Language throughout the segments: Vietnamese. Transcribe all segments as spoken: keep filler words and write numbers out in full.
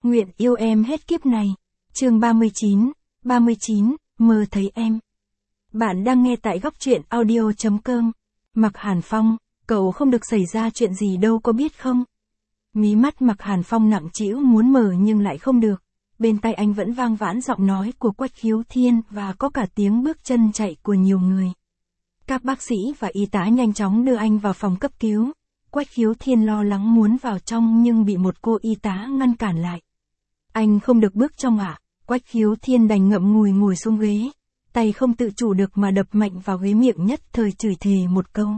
Nguyện yêu em hết kiếp này. Chương ba mươi chín, ba mươi chín, mơ thấy em. Bạn đang nghe tại góc truyện audio.com. Mạc Hàn Phong, cậu không được xảy ra chuyện gì đâu có biết không? Mí mắt Mạc Hàn Phong nặng trĩu muốn mở nhưng lại không được. Bên tai anh vẫn vang vãn giọng nói của Quách Khiếu Thiên và có cả tiếng bước chân chạy của nhiều người. Các bác sĩ và y tá nhanh chóng đưa anh vào phòng cấp cứu. Quách Khiếu Thiên lo lắng muốn vào trong nhưng bị một cô y tá ngăn cản lại. Anh không được bước trong ạ. À? Quách Khiếu Thiên đành ngậm ngùi ngồi xuống ghế. Tay không tự chủ được mà đập mạnh vào ghế, miệng nhất thời chửi thề một câu.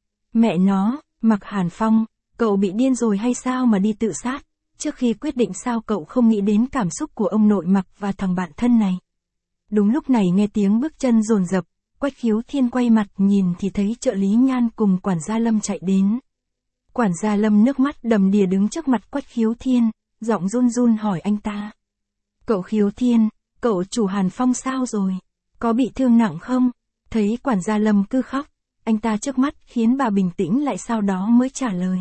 Mẹ nó, Mạc Hàn Phong, cậu bị điên rồi hay sao mà đi tự sát? Trước khi quyết định sao cậu không nghĩ đến cảm xúc của ông nội Mạc và thằng bạn thân này? Đúng lúc này nghe tiếng bước chân dồn dập, Quách Khiếu Thiên quay mặt nhìn thì thấy trợ lý Nhan cùng quản gia Lâm chạy đến. Quản gia Lâm nước mắt đầm đìa đứng trước mặt Quách Khiếu Thiên, giọng run run hỏi anh ta. Cậu Khiếu Thiên, cậu chủ Hàn Phong sao rồi? Có bị thương nặng không? Thấy quản gia Lâm cứ khóc, anh ta trước mắt khiến bà bình tĩnh lại, sau đó mới trả lời.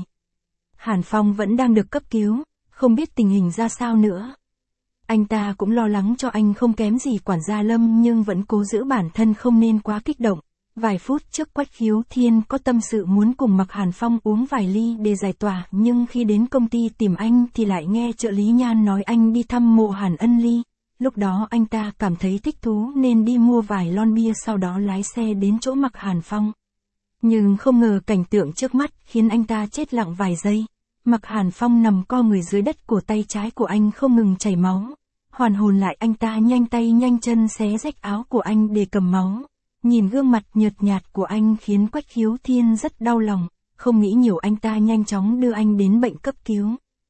Hàn Phong vẫn đang được cấp cứu, không biết tình hình ra sao nữa. Anh ta cũng lo lắng cho anh không kém gì quản gia Lâm nhưng vẫn cố giữ bản thân không nên quá kích động. Vài phút trước Quách Khiếu Thiên có tâm sự muốn cùng Mạc Hàn Phong uống vài ly để giải tỏa, nhưng khi đến công ty tìm anh thì lại nghe trợ lý Nhan nói anh đi thăm mộ Hàn Ân Ly. Lúc đó anh ta cảm thấy thích thú nên đi mua vài lon bia, sau đó lái xe đến chỗ Mạc Hàn Phong. Nhưng không ngờ cảnh tượng trước mắt khiến anh ta chết lặng vài giây. Mạc Hàn Phong nằm co người dưới đất, cổ tay trái của anh không ngừng chảy máu. Hoàn hồn lại anh ta nhanh tay nhanh chân xé rách áo của anh để cầm máu. Nhìn gương mặt nhợt nhạt của anh khiến Quách Khiếu Thiên rất đau lòng, không nghĩ nhiều anh ta nhanh chóng đưa anh đến bệnh cấp cứu.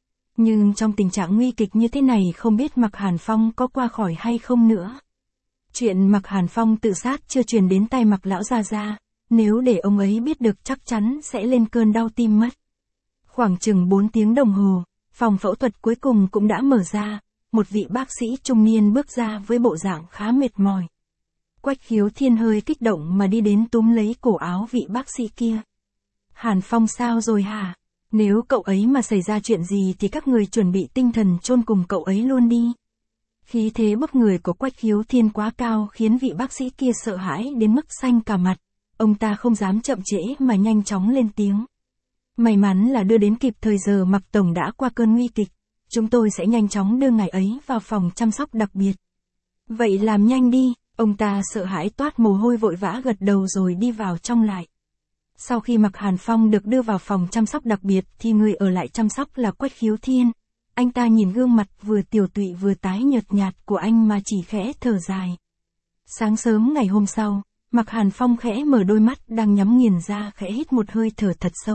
Nhưng trong tình trạng nguy kịch như thế này không biết Mạc Hàn Phong có qua khỏi hay không nữa. Chuyện Mạc Hàn Phong tự sát chưa truyền đến tai Mạc lão gia gia, nếu để ông ấy biết được chắc chắn sẽ lên cơn đau tim mất. Khoảng chừng bốn tiếng đồng hồ, phòng phẫu thuật cuối cùng cũng đã mở ra, một vị bác sĩ trung niên bước ra với bộ dạng khá mệt mỏi. Quách Khiếu Thiên hơi kích động mà đi đến túm lấy cổ áo vị bác sĩ kia. Hàn Phong sao rồi hả? Nếu cậu ấy mà xảy ra chuyện gì thì các người chuẩn bị tinh thần chôn cùng cậu ấy luôn đi. Khí thế bức người của Quách Khiếu Thiên quá cao khiến vị bác sĩ kia sợ hãi đến mức xanh cả mặt. Ông ta không dám chậm trễ mà nhanh chóng lên tiếng. May mắn là đưa đến kịp thời giờ, Mạc Tổng đã qua cơn nguy kịch. Chúng tôi sẽ nhanh chóng đưa ngài ấy vào phòng chăm sóc đặc biệt. Vậy làm nhanh đi. Ông ta sợ hãi toát mồ hôi vội vã gật đầu rồi đi vào trong lại. Sau khi Mạc Hàn Phong được đưa vào phòng chăm sóc đặc biệt thì người ở lại chăm sóc là Quách Khiếu Thiên. Anh ta nhìn gương mặt vừa tiều tụy vừa tái nhợt nhạt của anh mà chỉ khẽ thở dài. Sáng sớm ngày hôm sau, Mạc Hàn Phong khẽ mở đôi mắt đang nhắm nghiền ra, khẽ hít một hơi thở thật sâu.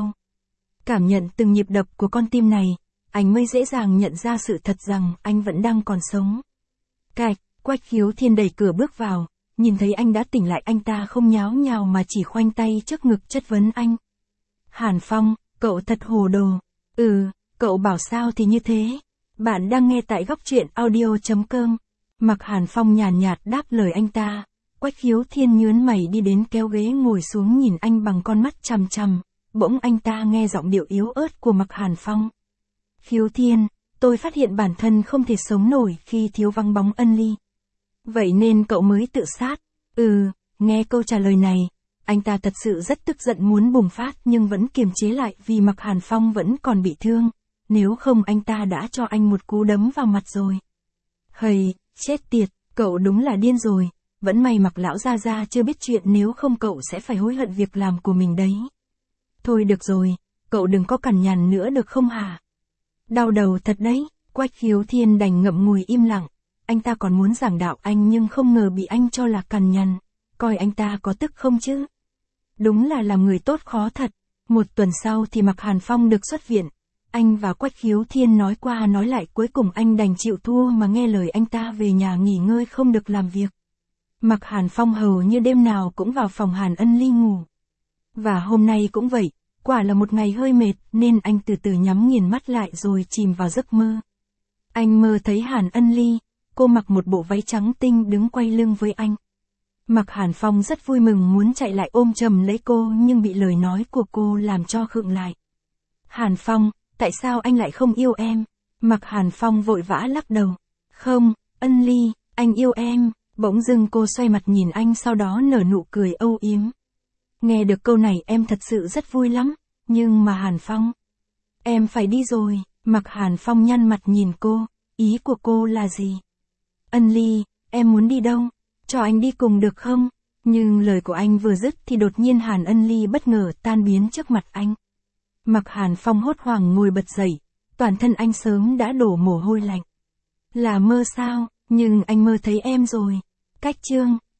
Cảm nhận từng nhịp đập của con tim này, anh mới dễ dàng nhận ra sự thật rằng anh vẫn đang còn sống. Cạch. Quách Khiếu Thiên đẩy cửa bước vào, nhìn thấy anh đã tỉnh lại, anh ta không nháo nhào mà chỉ khoanh tay trước ngực chất vấn anh. Hàn Phong, cậu thật hồ đồ. Ừ, cậu bảo sao thì như thế. Bạn đang nghe tại góc truyện audio.com. Mạc Hàn Phong nhàn nhạt đáp lời anh ta. Quách Khiếu Thiên nhớn mày đi đến kéo ghế ngồi xuống nhìn anh bằng con mắt chằm chằm. Bỗng anh ta nghe giọng điệu yếu ớt của Mạc Hàn Phong. Khiếu Thiên, tôi phát hiện bản thân không thể sống nổi khi thiếu vắng bóng Ân Ly. Vậy nên cậu mới tự sát? Ừ, nghe câu trả lời này, anh ta thật sự rất tức giận muốn bùng phát nhưng vẫn kiềm chế lại vì Mạc Hàn Phong vẫn còn bị thương. Nếu không anh ta đã cho anh một cú đấm vào mặt rồi. Hầy, chết tiệt, cậu đúng là điên rồi. Vẫn may Mạc lão gia gia chưa biết chuyện, nếu không cậu sẽ phải hối hận việc làm của mình đấy. Thôi được rồi, cậu đừng có cằn nhằn nữa được không hả? Đau đầu thật đấy. Quách Khiếu Thiên đành ngậm ngùi im lặng. Anh ta còn muốn giảng đạo anh nhưng không ngờ bị anh cho là cằn nhằn. Coi anh ta có tức không chứ? Đúng là làm người tốt khó thật. Một tuần sau thì Mạc Hàn Phong được xuất viện. Anh và Quách Khiếu Thiên nói qua nói lại, cuối cùng anh đành chịu thua mà nghe lời anh ta về nhà nghỉ ngơi, không được làm việc. Mạc Hàn Phong hầu như đêm nào cũng vào phòng Hàn Ân Ly ngủ. Và hôm nay cũng vậy, quả là một ngày hơi mệt nên anh từ từ nhắm nghiền mắt lại rồi chìm vào giấc mơ. Anh mơ thấy Hàn Ân Ly. Cô mặc một bộ váy trắng tinh đứng quay lưng với anh. Mạc Hàn Phong rất vui mừng muốn chạy lại ôm chầm lấy cô nhưng bị lời nói của cô làm cho khựng lại. Hàn Phong, tại sao anh lại không yêu em? Mạc Hàn Phong vội vã lắc đầu. Không, Ân Ly, anh yêu em. Bỗng dưng cô xoay mặt nhìn anh sau đó nở nụ cười âu yếm. Nghe được câu này em thật sự rất vui lắm, nhưng mà Hàn Phong. Em phải đi rồi. Mạc Hàn Phong nhăn mặt nhìn cô, ý của cô là gì? Ân Ly, em muốn đi đâu? Cho anh đi cùng được không? Nhưng lời của anh vừa dứt thì đột nhiên Hàn Ân Ly bất ngờ tan biến trước mặt anh. Mạc Hàn Phong hốt hoảng ngồi bật dậy, toàn thân anh sớm đã đổ mồ hôi lạnh. Là mơ sao, nhưng anh mơ thấy em rồi. Cách chương